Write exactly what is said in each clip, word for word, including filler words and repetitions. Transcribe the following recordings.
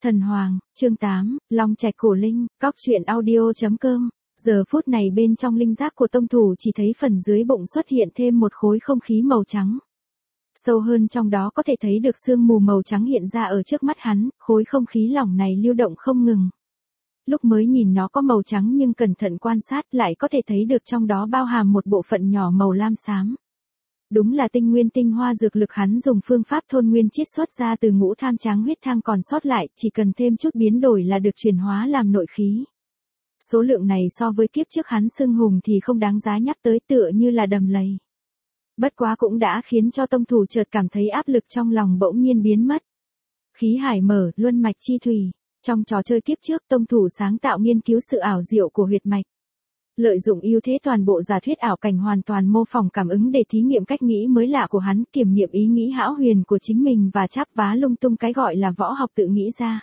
Thần Hoàng, chương tám, Long Trạch Cổ Linh, Cóc Truyện Audio chấm com. Giờ phút này bên trong linh giác của tông thủ chỉ thấy phần dưới bụng xuất hiện thêm một khối không khí màu trắng. Sâu hơn trong đó có thể thấy được sương mù màu trắng hiện ra ở trước mắt hắn, khối không khí lỏng này lưu động không ngừng. Lúc mới nhìn nó có màu trắng nhưng cẩn thận quan sát lại có thể thấy được trong đó bao hàm một bộ phận nhỏ màu lam xám. Đúng là tinh nguyên tinh hoa dược lực hắn dùng phương pháp thôn nguyên chiết xuất ra từ ngũ tham tráng huyết thang còn sót lại, chỉ cần thêm chút biến đổi là được chuyển hóa làm nội khí. Số lượng này so với kiếp trước hắn xưng hùng thì không đáng giá nhắc tới, tựa như là đầm lầy. Bất quá cũng đã khiến cho tông thủ chợt cảm thấy áp lực trong lòng bỗng nhiên biến mất. Khí hải mở, luân mạch chi thủy. Trong trò chơi kiếp trước, tông thủ sáng tạo nghiên cứu sự ảo diệu của huyệt mạch. Lợi dụng ưu thế toàn bộ giả thuyết ảo cảnh hoàn toàn mô phỏng cảm ứng để thí nghiệm cách nghĩ mới lạ của hắn, kiểm nghiệm ý nghĩ hão huyền của chính mình và chắp vá lung tung cái gọi là võ học tự nghĩ ra.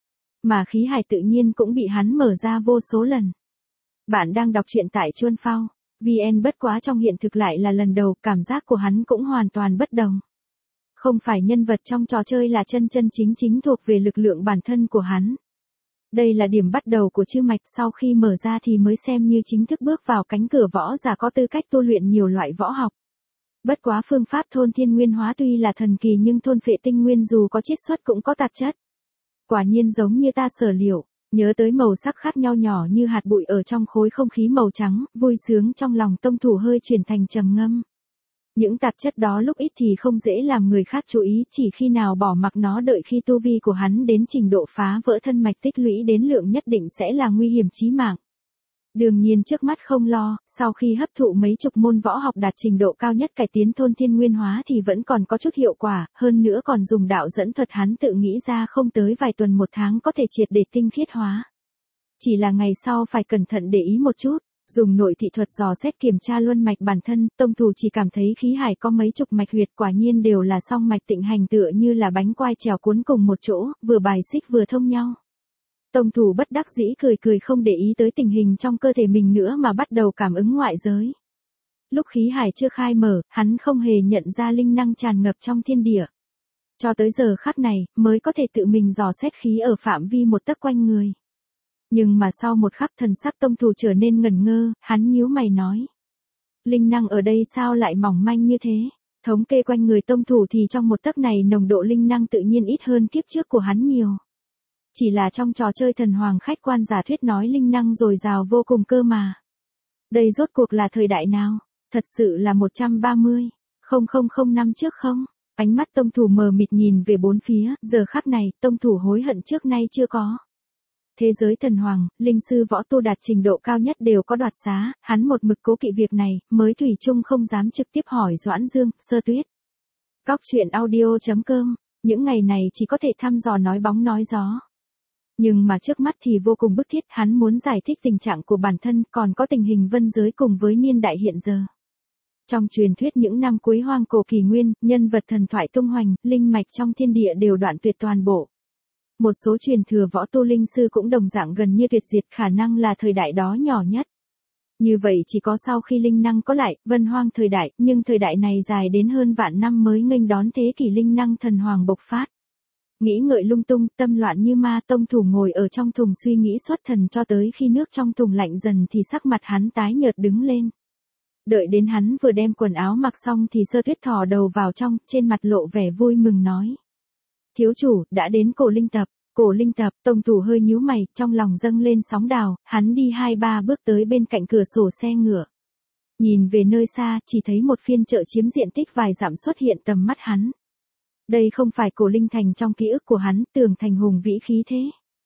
Mà khí hải tự nhiên cũng bị hắn mở ra vô số lần. Bạn đang đọc truyện tại Chuân Phao vê en, bất quá trong hiện thực lại là lần đầu, cảm giác của hắn cũng hoàn toàn bất đồng. Không phải nhân vật trong trò chơi là chân chân chính chính thuộc về lực lượng bản thân của hắn. Đây là điểm bắt đầu của chư mạch, sau khi mở ra thì mới xem như chính thức bước vào cánh cửa võ giả có tư cách tu luyện nhiều loại võ học. Bất quá phương pháp thôn thiên nguyên hóa tuy là thần kỳ nhưng thôn phệ tinh nguyên dù có chiết xuất cũng có tạp chất. Quả nhiên giống như ta sở liệu, nhớ tới màu sắc khác nhau nhỏ như hạt bụi ở trong khối không khí màu trắng, vui sướng trong lòng tông thủ hơi chuyển thành trầm ngâm. Những tạp chất đó lúc ít thì không dễ làm người khác chú ý, chỉ khi nào bỏ mặc nó đợi khi tu vi của hắn đến trình độ phá vỡ thân mạch tích lũy đến lượng nhất định sẽ là nguy hiểm chí mạng. Đương nhiên trước mắt không lo, sau khi hấp thụ mấy chục môn võ học đạt trình độ cao nhất cải tiến thôn thiên nguyên hóa thì vẫn còn có chút hiệu quả, hơn nữa còn dùng đạo dẫn thuật hắn tự nghĩ ra không tới vài tuần một tháng có thể triệt để tinh khiết hóa. Chỉ là ngày sau phải cẩn thận để ý một chút. Dùng nội thị thuật dò xét kiểm tra luân mạch bản thân, tông thủ chỉ cảm thấy khí hải có mấy chục mạch huyệt quả nhiên đều là song mạch tịnh hành tựa như là bánh quai trèo cuốn cùng một chỗ, vừa bài xích vừa thông nhau. Tông thủ bất đắc dĩ cười cười không để ý tới tình hình trong cơ thể mình nữa mà bắt đầu cảm ứng ngoại giới. Lúc khí hải chưa khai mở, hắn không hề nhận ra linh năng tràn ngập trong thiên địa. Cho tới giờ khắc này, mới có thể tự mình dò xét khí ở phạm vi một tấc quanh người. Nhưng mà sau một khắc thần sắc tông thủ trở nên ngẩn ngơ, hắn nhíu mày nói. Linh năng ở đây sao lại mỏng manh như thế? Thống kê quanh người tông thủ thì trong một tấc này nồng độ linh năng tự nhiên ít hơn kiếp trước của hắn nhiều. Chỉ là trong trò chơi thần hoàng khách quan giả thuyết nói linh năng dồi dào vô cùng cơ mà. Đây rốt cuộc là thời đại nào? Thật sự là một trăm ba mươi, không không không năm trước không? Ánh mắt tông thủ mờ mịt nhìn về bốn phía, giờ khắc này tông thủ hối hận trước nay chưa có. Thế giới thần hoàng, linh sư võ tu đạt trình độ cao nhất đều có đoạt xá, hắn một mực cố kỵ việc này, mới thủy chung không dám trực tiếp hỏi Doãn Dương, Sơ Tuyết. Cóc Truyện Audio chấm com, những ngày này chỉ có thể thăm dò nói bóng nói gió. Nhưng mà trước mắt thì vô cùng bức thiết, hắn muốn giải thích tình trạng của bản thân, còn có tình hình vân giới cùng với niên đại hiện giờ. Trong truyền thuyết những năm cuối hoang cổ kỷ nguyên, nhân vật thần thoại tung hoành, linh mạch trong thiên địa đều đoạn tuyệt toàn bộ. Một số truyền thừa võ tu linh sư cũng đồng dạng gần như tuyệt diệt, khả năng là thời đại đó nhỏ nhất. Như vậy chỉ có sau khi linh năng có lại, vân hoang thời đại, nhưng thời đại này dài đến hơn vạn năm mới nghênh đón thế kỷ linh năng thần hoàng bộc phát. Nghĩ ngợi lung tung, tâm loạn như ma, tông thủ ngồi ở trong thùng suy nghĩ xuất thần cho tới khi nước trong thùng lạnh dần thì sắc mặt hắn tái nhợt đứng lên. Đợi đến hắn vừa đem quần áo mặc xong thì Sơ Tuyết thò đầu vào trong, trên mặt lộ vẻ vui mừng nói. Thiếu chủ, đã đến cổ linh tập. Cổ linh tập, tông thủ hơi nhíu mày, trong lòng dâng lên sóng đào, hắn đi hai ba bước tới bên cạnh cửa sổ xe ngựa. Nhìn về nơi xa, chỉ thấy một phiên chợ chiếm diện tích vài dặm xuất hiện tầm mắt hắn. Đây không phải cổ linh thành trong ký ức của hắn, tường thành hùng vĩ khí thế.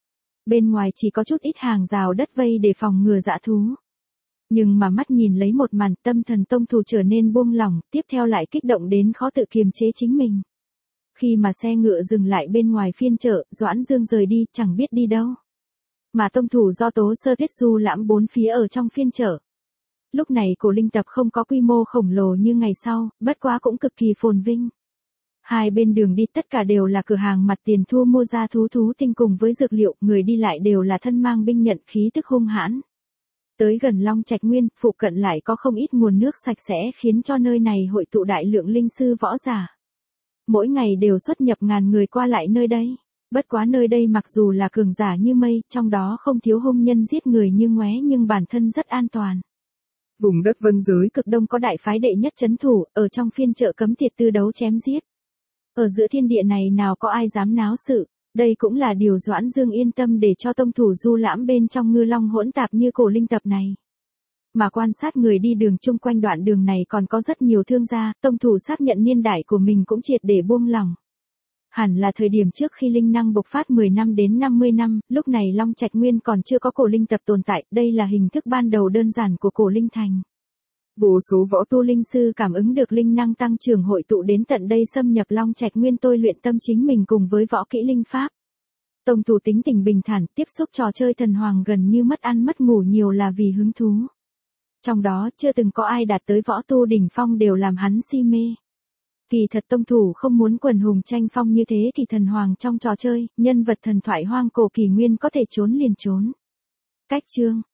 Bên ngoài chỉ có chút ít hàng rào đất vây để phòng ngừa dã thú. Nhưng mà mắt nhìn lấy một màn, tâm thần tông thủ trở nên buông lỏng, tiếp theo lại kích động đến khó tự kiềm chế chính mình. Khi mà xe ngựa dừng lại bên ngoài phiên chợ, Doãn Dương rời đi, chẳng biết đi đâu. Mà tông thủ do Tố Sơ Tuyết du lãm bốn phía ở trong phiên chợ. Lúc này cổ linh tập không có quy mô khổng lồ như ngày sau, bất quá cũng cực kỳ phồn vinh. Hai bên đường đi tất cả đều là cửa hàng mặt tiền thu mua ra thú thú tinh cùng với dược liệu, người đi lại đều là thân mang binh nhận khí tức hung hãn. Tới gần Long Trạch Nguyên, phụ cận lại có không ít nguồn nước sạch sẽ khiến cho nơi này hội tụ đại lượng linh sư võ giả. Mỗi ngày đều xuất nhập ngàn người qua lại nơi đây. Bất quá nơi đây mặc dù là cường giả như mây, trong đó không thiếu hung nhân giết người như ngoé nhưng bản thân rất an toàn. Vùng đất vân giới cực đông có đại phái đệ nhất trấn thủ, ở trong phiên chợ cấm tiệt tư đấu chém giết. Ở giữa thiên địa này nào có ai dám náo sự, đây cũng là điều Doãn Dương yên tâm để cho tông thủ du lãm bên trong ngư long hỗn tạp như cổ linh tập này. Mà quan sát người đi đường chung quanh đoạn đường này còn có rất nhiều thương gia, tông thủ xác nhận niên đại của mình cũng triệt để buông lỏng. Hẳn là thời điểm trước khi linh năng bộc phát mười năm đến năm mươi năm, lúc này Long Trạch Nguyên còn chưa có cổ linh tập tồn tại, đây là hình thức ban đầu đơn giản của cổ linh thành. Vô số võ tu linh sư cảm ứng được linh năng tăng trưởng hội tụ đến tận đây xâm nhập Long Trạch Nguyên tôi luyện tâm chính mình cùng với võ kỹ linh pháp. Tông thủ tính tình bình thản, tiếp xúc trò chơi thần hoàng gần như mất ăn mất ngủ nhiều là vì hứng thú. Trong đó chưa từng có ai đạt tới võ tu đỉnh phong đều làm hắn si mê. Kỳ thật tông thủ không muốn quần hùng tranh phong như thế kỳ thần hoàng trong trò chơi, nhân vật thần thoại hoang cổ kỳ nguyên có thể trốn liền trốn. Cách chương